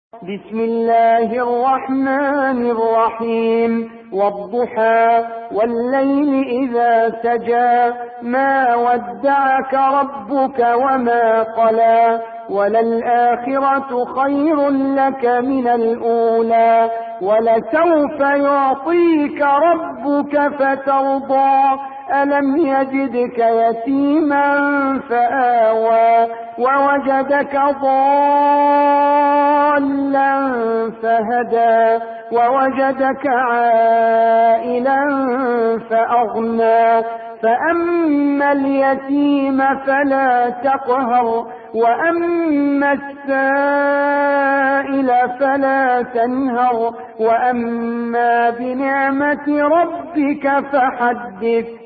بسم الله الرحمن الرحيم والضحى والليل إذا سجى ما ودعك ربك وما قلى وللآخرة خير لك من الأولى ولسوف يعطيك ربك فترضى ألم يجدك يتيما فآوى ووجدك ضالا فهدى ووجدك عائلا فأغنى فأما اليتيم فلا تقهر وأما السائل فلا تنهر وأما بنعمة ربك فحدث